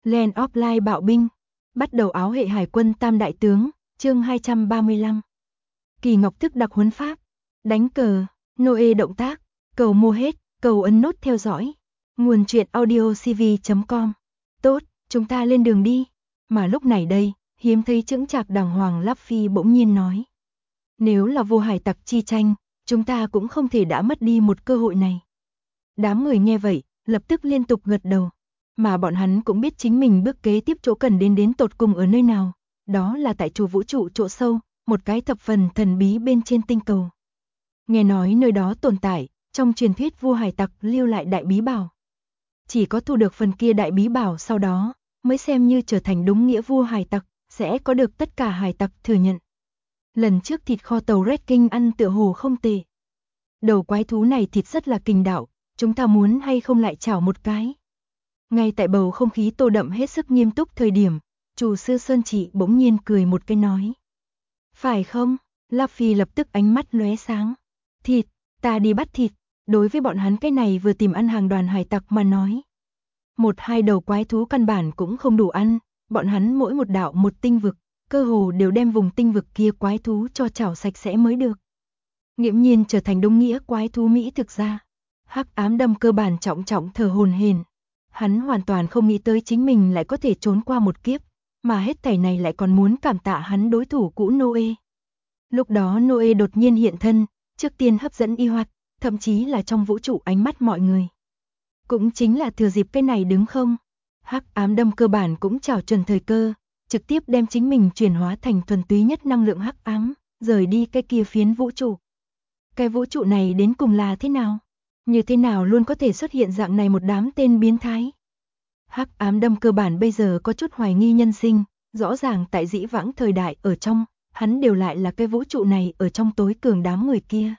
Land of Light bạo binh, bắt đầu áo hệ hải quân tam đại tướng, chương 235. Kỳ Ngọc thức đặc huấn pháp, đánh cờ, Noe động tác, cầu mua hết, cầu ấn nút theo dõi. Nguồn truyện audiocv.com. Tốt, chúng ta lên đường đi. Mà lúc này đây, hiếm thấy chững chạc đàng hoàng Luffy bỗng nhiên nói. Nếu là vô hải tặc chi tranh, chúng ta cũng không thể đã mất đi một cơ hội này. Đám người nghe vậy, lập tức liên tục gật đầu. Mà bọn hắn cũng biết chính mình bước kế tiếp chỗ cần đến tột cùng ở nơi nào. Đó là tại chủ vũ trụ chỗ sâu, một cái thập phần thần bí bên trên tinh cầu. Nghe nói nơi đó tồn tại, trong truyền thuyết vua hải tặc lưu lại đại bí bảo. Chỉ có thu được phần kia đại bí bảo sau đó, mới xem như trở thành đúng nghĩa vua hải tặc, sẽ có được tất cả hải tặc thừa nhận. Lần trước thịt kho tàu Red King ăn tựa hồ không tệ. Đầu quái thú này thịt rất là kình đạo, chúng ta muốn hay không lại chảo một cái. Ngay tại bầu không khí tô đậm hết sức nghiêm túc thời điểm, chủ sư Sơn Trị bỗng nhiên cười một cái nói. Phải không? Luffy lập tức ánh mắt lóe sáng. Thịt, ta đi bắt thịt. Đối với bọn hắn cái này vừa tìm ăn hàng đoàn hải tặc mà nói. Một hai đầu quái thú căn bản cũng không đủ ăn, bọn hắn mỗi một đạo một tinh vực, cơ hồ đều đem vùng tinh vực kia quái thú cho chảo sạch sẽ mới được. Nghiễm nhiên trở thành đúng nghĩa quái thú Mỹ thực ra. Hắc Ám Đâm cơ bản trọng thở hổn hển. Hắn hoàn toàn không nghĩ tới chính mình lại có thể trốn qua một kiếp, mà hết thảy này lại còn muốn cảm tạ hắn đối thủ cũ Noe. Lúc đó Noe đột nhiên hiện thân, trước tiên hấp dẫn y hoạt, thậm chí là trong vũ trụ ánh mắt mọi người. Cũng chính là thừa dịp cái này đứng không. Hắc Ám Đâm cơ bản cũng chảo chuẩn thời cơ, trực tiếp đem chính mình chuyển hóa thành thuần túy nhất năng lượng hắc ám, rời đi cái kia phiến vũ trụ. Cái vũ trụ này đến cùng là thế nào? Như thế nào luôn có thể xuất hiện dạng này một đám tên biến thái? Hắc Ám Đâm cơ bản bây giờ có chút hoài nghi nhân sinh, rõ ràng tại dĩ vãng thời đại ở trong, hắn đều lại là cái vũ trụ này ở trong tối cường đám người kia.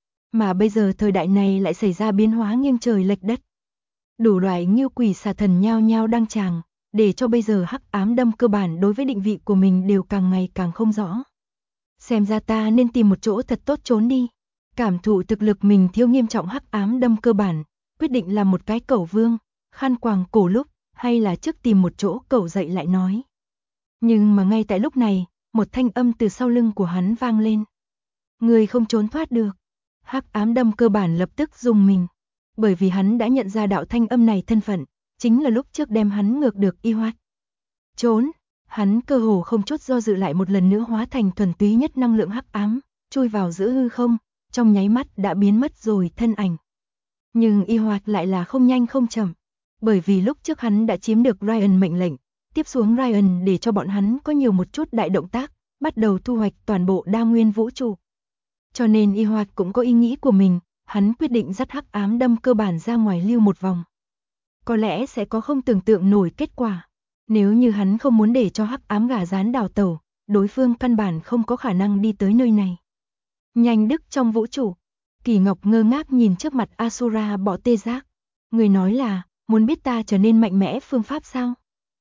Mà bây giờ thời đại này lại xảy ra biến hóa nghiêng trời lệch đất. Đủ loại ngưu quỷ xà thần nhao nhao đăng tràng, để cho bây giờ Hắc Ám Đâm cơ bản đối với định vị của mình đều càng ngày càng không rõ. Xem ra ta nên tìm một chỗ thật tốt trốn đi. Cảm thụ thực lực mình thiếu nghiêm trọng Hắc Ám Đâm cơ bản, quyết định làm một cái cẩu vương, khăn quàng cổ lúc, hay là trước tìm một chỗ cẩu dậy lại nói. Nhưng mà ngay tại lúc này, một thanh âm từ sau lưng của hắn vang lên. Người không trốn thoát được. Hắc Ám Đâm cơ bản lập tức rùng mình, bởi vì hắn đã nhận ra đạo thanh âm này thân phận, chính là lúc trước đem hắn ngược được y hoạt. Trốn, hắn cơ hồ không chút do dự lại một lần nữa hóa thành thuần túy nhất năng lượng hắc ám, chui vào giữa hư không, trong nháy mắt đã biến mất rồi thân ảnh. Nhưng y hoạt lại là không nhanh không chậm, bởi vì lúc trước hắn đã chiếm được Ryan mệnh lệnh, tiếp xuống Ryan để cho bọn hắn có nhiều một chút đại động tác, bắt đầu thu hoạch toàn bộ đa nguyên vũ trụ. Cho nên y hoạt cũng có ý nghĩ của mình, hắn quyết định dắt Hắc Ám Đâm cơ bản ra ngoài lưu một vòng. Có lẽ sẽ có không tưởng tượng nổi kết quả. Nếu như hắn không muốn để cho Hắc Ám gà rán đào tẩu, đối phương căn bản không có khả năng đi tới nơi này. Nhanh đức trong vũ trụ, Kỳ Ngọc ngơ ngác nhìn trước mặt Asura bọ tê giác. Người nói là, muốn biết ta trở nên mạnh mẽ phương pháp sao?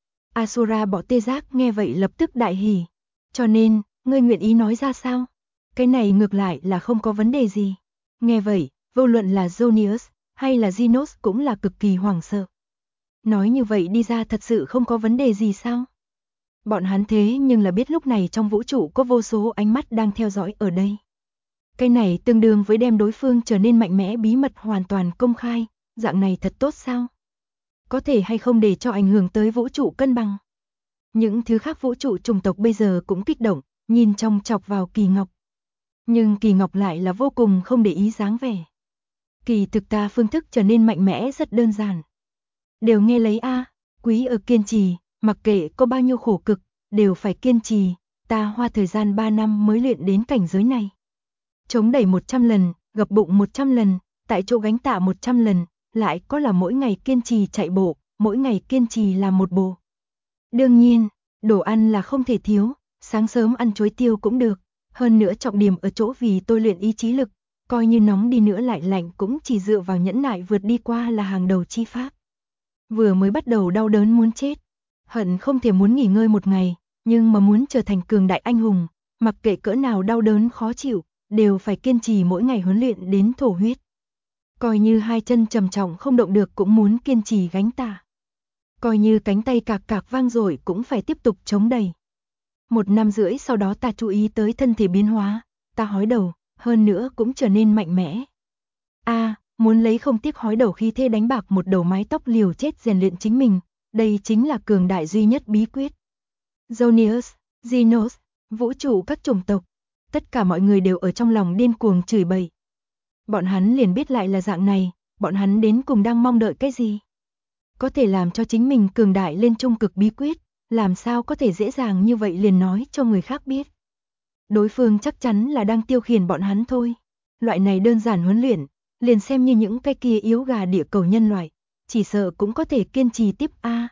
Asura bọ tê giác nghe vậy lập tức đại hỉ. Cho nên, ngươi nguyện ý nói ra sao? Cái này ngược lại là không có vấn đề gì. Nghe vậy, vô luận là Zonius hay là Genos cũng là cực kỳ hoảng sợ. Nói như vậy đi ra thật sự không có vấn đề gì sao? Bọn hắn thế nhưng là biết lúc này trong vũ trụ có vô số ánh mắt đang theo dõi ở đây. Cái này tương đương với đem đối phương trở nên mạnh mẽ bí mật hoàn toàn công khai, dạng này thật tốt sao? Có thể hay không để cho ảnh hưởng tới vũ trụ cân bằng? Những thứ khác vũ trụ chủng tộc bây giờ cũng kích động, nhìn chòng chọc vào Kỳ Ngọc. Nhưng Kỳ Ngọc lại là vô cùng không để ý dáng vẻ. Kỳ thực ta phương thức trở nên mạnh mẽ rất đơn giản. Đều nghe lấy a, quý ở kiên trì, mặc kệ có bao nhiêu khổ cực, đều phải kiên trì, ta hoa thời gian 3 năm mới luyện đến cảnh giới này. Chống đẩy 100 lần, gập bụng 100 lần, tại chỗ gánh tạ 100 lần, lại có là mỗi ngày kiên trì chạy bộ, mỗi ngày kiên trì làm một bộ. Đương nhiên, đồ ăn là không thể thiếu, sáng sớm ăn chuối tiêu cũng được, hơn nữa trọng điểm ở chỗ vì tôi luyện ý chí lực, coi như nóng đi nữa lại lạnh cũng chỉ dựa vào nhẫn nại vượt đi qua là hàng đầu chi pháp. Vừa mới bắt đầu đau đớn muốn chết, hận không thể muốn nghỉ ngơi một ngày, nhưng mà muốn trở thành cường đại anh hùng, mặc kệ cỡ nào đau đớn khó chịu, đều phải kiên trì mỗi ngày huấn luyện đến thổ huyết. Coi như hai chân trầm trọng không động được cũng muốn kiên trì gánh tạ. Coi như cánh tay cạc cạc vang dội cũng phải tiếp tục chống đẩy. 1 năm rưỡi sau đó ta chú ý tới thân thể biến hóa, ta hói đầu, hơn nữa cũng trở nên mạnh mẽ. Muốn lấy không tiếc hói đầu khí thế đánh bạc một đầu mái tóc liều chết rèn luyện chính mình, đây chính là cường đại duy nhất bí quyết. Jonius, Genos, vũ trụ các chủng tộc, tất cả mọi người đều ở trong lòng điên cuồng chửi bậy. Bọn hắn liền biết lại là dạng này, bọn hắn đến cùng đang mong đợi cái gì? Có thể làm cho chính mình cường đại lên trung cực bí quyết, làm sao có thể dễ dàng như vậy liền nói cho người khác biết. Đối phương chắc chắn là đang tiêu khiển bọn hắn thôi. Loại này đơn giản huấn luyện, liền xem như những cái kia yếu gà địa cầu nhân loại, chỉ sợ cũng có thể kiên trì tiếp a.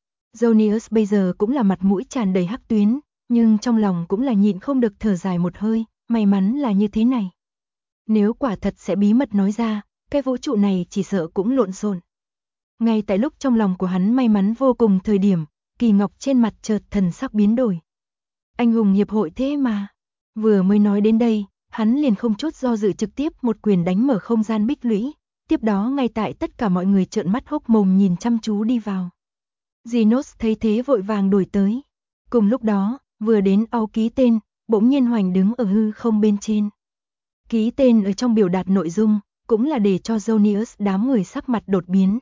Jonius bây giờ cũng là mặt mũi tràn đầy hắc tuyến, nhưng trong lòng cũng là nhịn không được thở dài một hơi, may mắn là như thế này. Nếu quả thật sẽ bí mật nói ra, cái vũ trụ này chỉ sợ cũng lộn xộn. Ngay tại lúc trong lòng của hắn may mắn vô cùng thời điểm, Kỳ Ngọc trên mặt chợt thần sắc biến đổi. Anh hùng hiệp hội thế mà. Vừa mới nói đến đây, hắn liền không chút do dự trực tiếp một quyền đánh mở không gian bích lũy, tiếp đó ngay tại tất cả mọi người trợn mắt hốc mồm nhìn chăm chú đi vào. Genos thấy thế vội vàng đuổi tới. Cùng lúc đó, vừa đến ao ký tên, bỗng nhiên hoành đứng ở hư không bên trên. Ký tên ở trong biểu đạt nội dung, cũng là để cho Jonius đám người sắc mặt đột biến.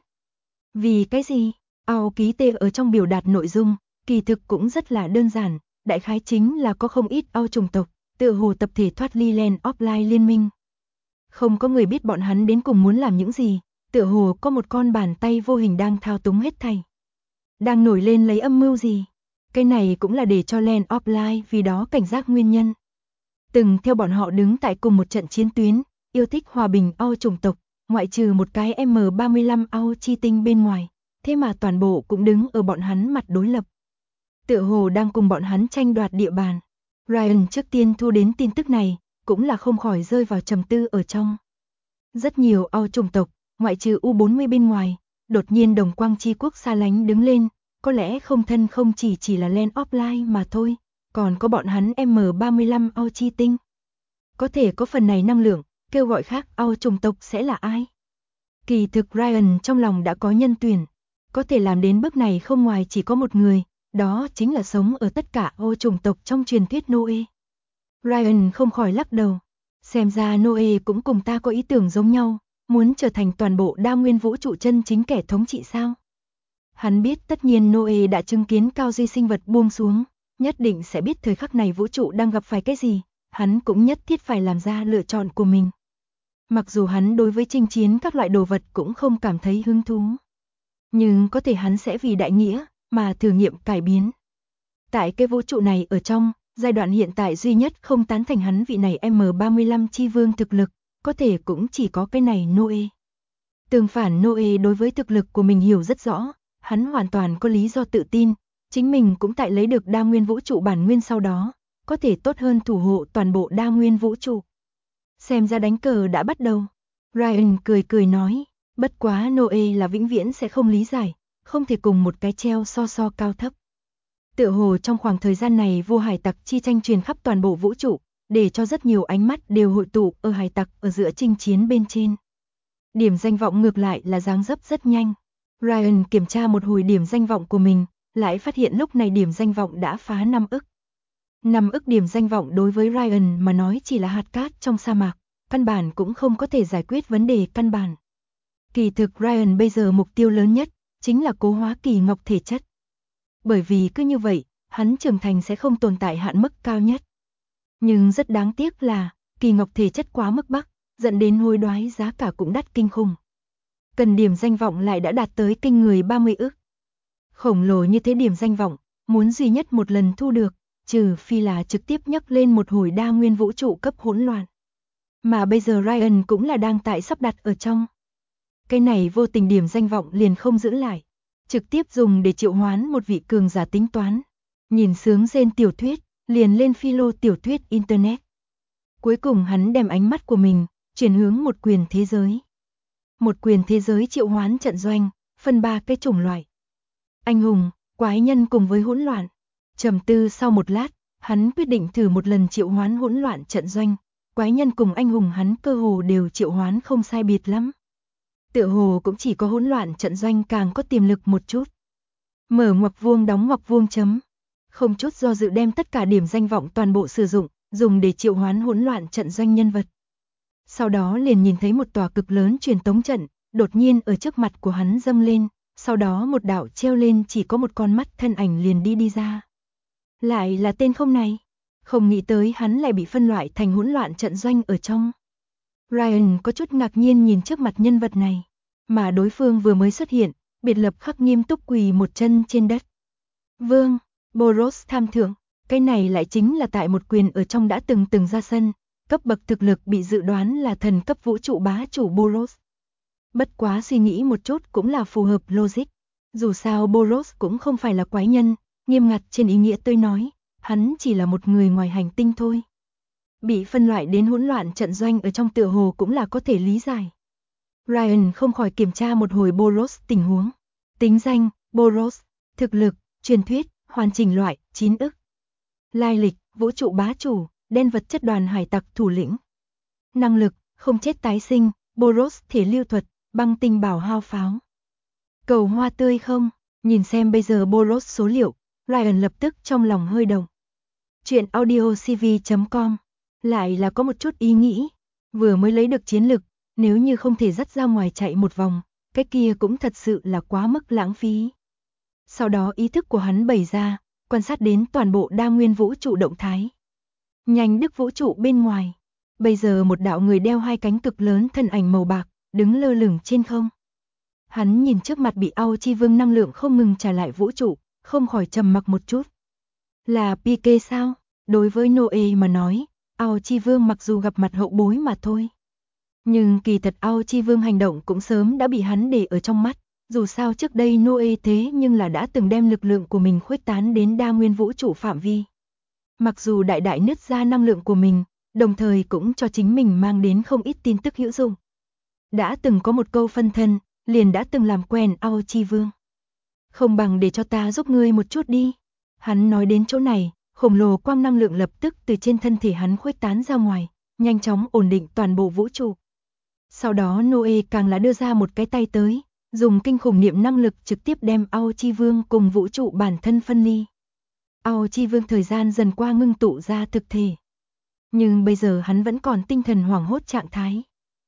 Vì cái gì? Ao ký tên ở trong biểu đạt nội dung, kỳ thực cũng rất là đơn giản, đại khái chính là có không ít ao chủng tộc, tựa hồ tập thể thoát ly Land Offline liên minh. Không có người biết bọn hắn đến cùng muốn làm những gì, tựa hồ có một con bàn tay vô hình đang thao túng hết thảy. Đang nổi lên lấy âm mưu gì? Cái này cũng là để cho Land Offline vì đó cảnh giác nguyên nhân. Từng theo bọn họ đứng tại cùng một trận chiến tuyến, yêu thích hòa bình ao chủng tộc, ngoại trừ một cái M35 ao chi tinh bên ngoài, thế mà toàn bộ cũng đứng ở bọn hắn mặt đối lập. Tựa hồ đang cùng bọn hắn tranh đoạt địa bàn. Ryan trước tiên thu đến tin tức này, cũng là không khỏi rơi vào trầm tư ở trong. Rất nhiều ao chủng tộc, ngoại trừ U40 bên ngoài, đột nhiên đồng quang chi quốc xa lánh đứng lên, có lẽ không thân không chỉ là Land Offline mà thôi, còn có bọn hắn M35 ao chi tinh. Có thể có phần này năng lượng, kêu gọi khác ao chủng tộc sẽ là ai? Kỳ thực Ryan trong lòng đã có nhân tuyển, có thể làm đến bước này không ngoài chỉ có một người, đó chính là sống ở tất cả ao chủng tộc trong truyền thuyết Noe. Ryan không khỏi lắc đầu, xem ra Noe cũng cùng ta có ý tưởng giống nhau, muốn trở thành toàn bộ đa nguyên vũ trụ chân chính kẻ thống trị sao? Hắn biết tất nhiên Noe đã chứng kiến cao duy sinh vật buông xuống, nhất định sẽ biết thời khắc này vũ trụ đang gặp phải cái gì, hắn cũng nhất thiết phải làm ra lựa chọn của mình. Mặc dù hắn đối với chinh chiến các loại đồ vật cũng không cảm thấy hứng thú, nhưng có thể hắn sẽ vì đại nghĩa mà thử nghiệm cải biến. Tại cái vũ trụ này ở trong, giai đoạn hiện tại duy nhất không tán thành hắn vị này M35 chi vương thực lực, có thể cũng chỉ có cái này Noe. Tương phản Noe đối với thực lực của mình hiểu rất rõ, hắn hoàn toàn có lý do tự tin, chính mình cũng tại lấy được đa nguyên vũ trụ bản nguyên sau đó, có thể tốt hơn thủ hộ toàn bộ đa nguyên vũ trụ. Xem ra đánh cờ đã bắt đầu. Ryan cười cười nói, bất quá Noe là vĩnh viễn sẽ không lý giải, không thể cùng một cái treo so cao thấp. Tựa hồ trong khoảng thời gian này vô hải tặc chi tranh truyền khắp toàn bộ vũ trụ, để cho rất nhiều ánh mắt đều hội tụ ở hải tặc ở giữa chinh chiến bên trên. Điểm danh vọng ngược lại là dáng dấp rất nhanh. Ryan kiểm tra một hồi điểm danh vọng của mình, lại phát hiện lúc này điểm danh vọng đã phá 5 ức. 5 ức điểm danh vọng đối với Ryan mà nói chỉ là hạt cát trong sa mạc, căn bản cũng không có thể giải quyết vấn đề căn bản. Kỳ thực Ryan bây giờ mục tiêu lớn nhất chính là cố hóa Kỳ Ngọc thể chất. Bởi vì cứ như vậy, hắn trưởng thành sẽ không tồn tại hạn mức cao nhất. Nhưng rất đáng tiếc là, Kỳ Ngọc thể chất quá mức bắc, dẫn đến hối đoái giá cả cũng đắt kinh khủng. Cần điểm danh vọng lại đã đạt tới kinh người 30 ức. Khổng lồ như thế điểm danh vọng, muốn duy nhất một lần thu được, trừ phi là trực tiếp nhấc lên một hồi đa nguyên vũ trụ cấp hỗn loạn. Mà bây giờ Ryan cũng là đang tại sắp đặt ở trong. Cái này vô tình điểm danh vọng liền không giữ lại, trực tiếp dùng để triệu hoán một vị cường giả tính toán. Nhìn sướng rên tiểu thuyết, liền lên philo tiểu thuyết internet. Cuối cùng hắn đem ánh mắt của mình chuyển hướng một quyền thế giới. Một quyền thế giới triệu hoán trận doanh, phân 3 cái chủng loại. Anh hùng, quái nhân cùng với hỗn loạn. Trầm tư sau một lát, hắn quyết định thử một lần triệu hoán hỗn loạn trận doanh. Quái nhân cùng anh hùng hắn cơ hồ đều triệu hoán không sai biệt lắm. Tựa hồ cũng chỉ có hỗn loạn trận doanh càng có tiềm lực một chút. Mở ngoặc vuông đóng ngoặc vuông chấm. Không chút do dự đem tất cả điểm danh vọng toàn bộ sử dụng, dùng để triệu hoán hỗn loạn trận doanh nhân vật. Sau đó liền nhìn thấy một tòa cực lớn truyền tống trận, đột nhiên ở trước mặt của hắn dâng lên, sau đó một đạo treo lên chỉ có một con mắt thân ảnh liền đi ra. Lại là tên không này, không nghĩ tới hắn lại bị phân loại thành hỗn loạn trận doanh ở trong. Ryan có chút ngạc nhiên nhìn trước mặt nhân vật này, mà đối phương vừa mới xuất hiện, biệt lập khắc nghiêm túc quỳ một chân trên đất. Vương, Boros tham thượng, cái này lại chính là tại một quyền ở trong đã từng ra sân, cấp bậc thực lực bị dự đoán là thần cấp vũ trụ bá chủ Boros. Bất quá suy nghĩ một chút cũng là phù hợp logic, dù sao Boros cũng không phải là quái nhân, nghiêm ngặt trên ý nghĩa tôi nói, hắn chỉ là một người ngoài hành tinh thôi. Bị phân loại đến hỗn loạn trận doanh ở trong tựa hồ cũng là có thể lý giải. Ryan không khỏi kiểm tra một hồi Boros tình huống. Tính danh, Boros, thực lực, truyền thuyết, hoàn chỉnh loại, 9 ức. Lai lịch, vũ trụ bá chủ, đen vật chất đoàn hải tặc thủ lĩnh. Năng lực, không chết tái sinh, Boros thể lưu thuật, băng tinh bảo hao pháo. Cầu hoa tươi không, nhìn xem bây giờ Boros số liệu, Ryan lập tức trong lòng hơi động. Chuyện audiocv.com, lại là có một chút ý nghĩ, vừa mới lấy được chiến lực, nếu như không thể dắt ra ngoài chạy một vòng, cái kia cũng thật sự là quá mức lãng phí. Sau đó ý thức của hắn bày ra, quan sát đến toàn bộ đa nguyên vũ trụ động thái. Nhanh đức vũ trụ bên ngoài, bây giờ một đạo người đeo hai cánh cực lớn thân ảnh màu bạc, đứng lơ lửng trên không. Hắn nhìn trước mặt bị Ao Chi Vương năng lượng không ngừng trả lại vũ trụ, không khỏi trầm mặc một chút. Là PK sao? Đối với Noe mà nói, Ao Chi Vương mặc dù gặp mặt hậu bối mà thôi. Nhưng kỳ thật Ao Chi Vương hành động cũng sớm đã bị hắn để ở trong mắt, dù sao trước đây Noe thế nhưng là đã từng đem lực lượng của mình khuếch tán đến đa nguyên vũ trụ phạm vi. Mặc dù đại đại nứt ra năng lượng của mình, đồng thời cũng cho chính mình mang đến không ít tin tức hữu dụng. Đã từng có một câu phân thân, liền đã từng làm quen Ao Chi Vương. Không bằng để cho ta giúp ngươi một chút đi. Hắn nói đến chỗ này, khổng lồ quang năng lượng lập tức từ trên thân thể hắn khuếch tán ra ngoài, nhanh chóng ổn định toàn bộ vũ trụ. Sau đó Noe càng là đưa ra một cái tay tới, dùng kinh khủng niệm năng lực trực tiếp đem Ao Chi Vương cùng vũ trụ bản thân phân ly. Ao Chi Vương thời gian dần qua ngưng tụ ra thực thể. Nhưng bây giờ hắn vẫn còn tinh thần hoảng hốt trạng thái.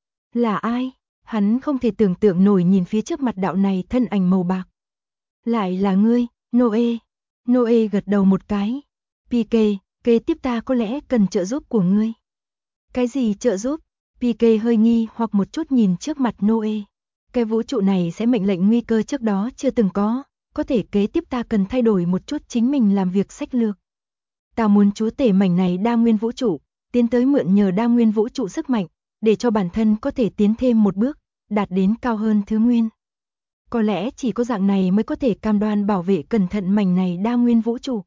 Là ai? Hắn không thể tưởng tượng nổi nhìn phía trước mặt đạo này thân ảnh màu bạc. Lại là ngươi, Noe. Noe gật đầu một cái. PK, kế tiếp ta có lẽ cần trợ giúp của ngươi. Cái gì trợ giúp? PK hơi nghi hoặc một chút nhìn trước mặt Noe. Cái vũ trụ này sẽ mệnh lệnh nguy cơ trước đó chưa từng có thể kế tiếp ta cần thay đổi một chút chính mình làm việc sách lược. Ta muốn chúa tể mảnh này đa nguyên vũ trụ, tiến tới mượn nhờ đa nguyên vũ trụ sức mạnh, để cho bản thân có thể tiến thêm một bước, đạt đến cao hơn thứ nguyên. Có lẽ chỉ có dạng này mới có thể cam đoan bảo vệ cẩn thận mảnh này đa nguyên vũ trụ.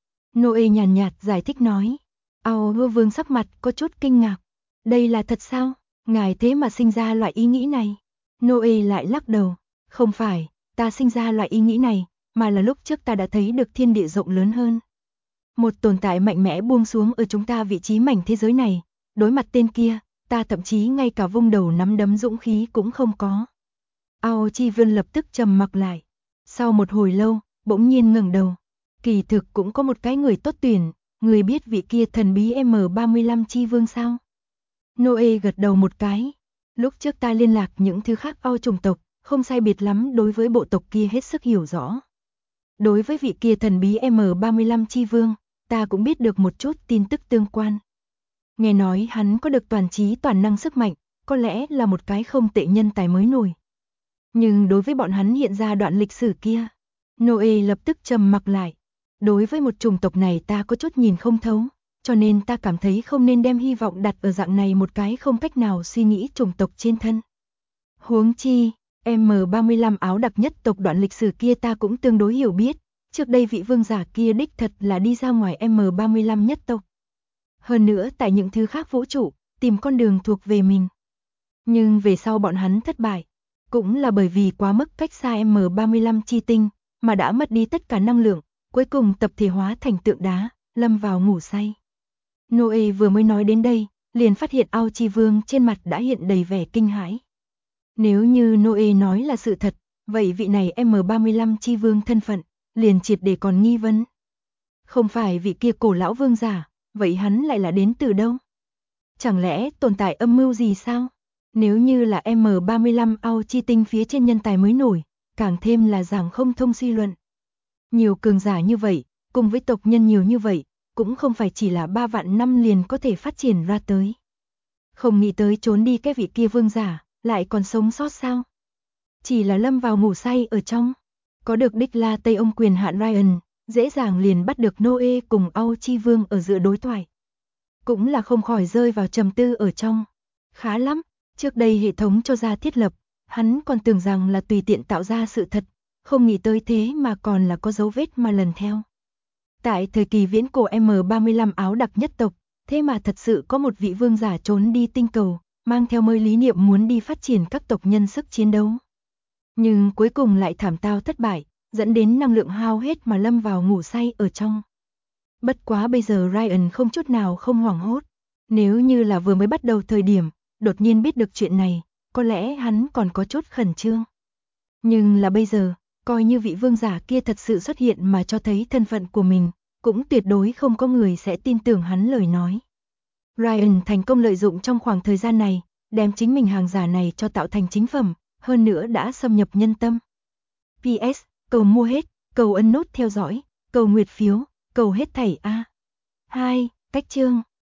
Noe nhàn nhạt giải thích nói. Ao Vương sắc mặt có chút kinh ngạc. Đây là thật sao? Ngài thế mà sinh ra loại ý nghĩ này? Noe lại lắc đầu. Không phải, ta sinh ra loại ý nghĩ này, mà là lúc trước ta đã thấy được thiên địa rộng lớn hơn. Một tồn tại mạnh mẽ buông xuống ở chúng ta vị trí mảnh thế giới này. Đối mặt tên kia, ta thậm chí ngay cả vung đầu nắm đấm dũng khí cũng không có. Ao Chi Vương lập tức trầm mặc lại. Sau một hồi lâu, bỗng nhiên ngẩng đầu. Kỳ thực cũng có một cái người tốt tuyển, người biết vị kia thần bí M35 Chi Vương sao? Noe gật đầu một cái. Lúc trước ta liên lạc những thứ khác Ao chủng tộc, không sai biệt lắm đối với bộ tộc kia hết sức hiểu rõ. Đối với vị kia thần bí M35 Chi Vương, ta cũng biết được một chút tin tức tương quan. Nghe nói hắn có được toàn trí toàn năng sức mạnh, có lẽ là một cái không tệ nhân tài mới nổi. Nhưng đối với bọn hắn hiện ra đoạn lịch sử kia, Noe lập tức trầm mặc lại. Đối với một chủng tộc này ta có chút nhìn không thấu, cho nên ta cảm thấy không nên đem hy vọng đặt ở dạng này một cái không cách nào suy nghĩ chủng tộc trên thân. Huống chi, M35 áo đặc nhất tộc đoạn lịch sử kia ta cũng tương đối hiểu biết, trước đây vị vương giả kia đích thật là đi ra ngoài M35 nhất tộc. Hơn nữa tại những thứ khác vũ trụ, tìm con đường thuộc về mình. Nhưng về sau bọn hắn thất bại, cũng là bởi vì quá mức cách xa M35 chi tinh, mà đã mất đi tất cả năng lượng, cuối cùng tập thể hóa thành tượng đá, lâm vào ngủ say. Noe vừa mới nói đến đây, liền phát hiện Ao Chi Vương trên mặt đã hiện đầy vẻ kinh hãi. Nếu như Noe nói là sự thật, vậy vị này M35 Chi Vương thân phận, liền triệt để còn nghi vấn. Không phải vị kia cổ lão vương giả, vậy hắn lại là đến từ đâu? Chẳng lẽ tồn tại âm mưu gì sao? Nếu như là M35 ao chi tinh phía trên nhân tài mới nổi, càng thêm là giảng không thông suy luận. Nhiều cường giả như vậy, cùng với tộc nhân nhiều như vậy, cũng không phải chỉ là 3 vạn năm liền có thể phát triển ra tới. Không nghĩ tới trốn đi cái vị kia vương giả, lại còn sống sót sao? Chỉ là lâm vào ngủ say ở trong. Có được đích la Tây ông quyền hạn Ryan, dễ dàng liền bắt được Noe cùng Ao Chi Vương ở giữa đối thoại. Cũng là không khỏi rơi vào trầm tư ở trong. Khá lắm, trước đây hệ thống cho ra thiết lập, hắn còn tưởng rằng là tùy tiện tạo ra sự thật, không nghĩ tới thế mà còn là có dấu vết mà lần theo. Tại thời kỳ viễn cổ M35 áo đặc nhất tộc, thế mà thật sự có một vị vương giả trốn đi tinh cầu, mang theo mới lý niệm muốn đi phát triển các tộc nhân sức chiến đấu. Nhưng cuối cùng lại thảm tao thất bại, dẫn đến năng lượng hao hết mà lâm vào ngủ say ở trong. Bất quá bây giờ Ryan không chút nào không hoảng hốt. Nếu như là vừa mới bắt đầu thời điểm, đột nhiên biết được chuyện này, có lẽ hắn còn có chút khẩn trương. Nhưng là bây giờ, coi như vị vương giả kia thật sự xuất hiện mà cho thấy thân phận của mình, cũng tuyệt đối không có người sẽ tin tưởng hắn lời nói. Ryan thành công lợi dụng trong khoảng thời gian này, đem chính mình hàng giả này cho tạo thành chính phẩm, hơn nữa đã xâm nhập nhân tâm. PS, cầu mua hết, cầu ấn nút theo dõi, cầu nguyệt phiếu, cầu hết thảy A. 2. Cách chương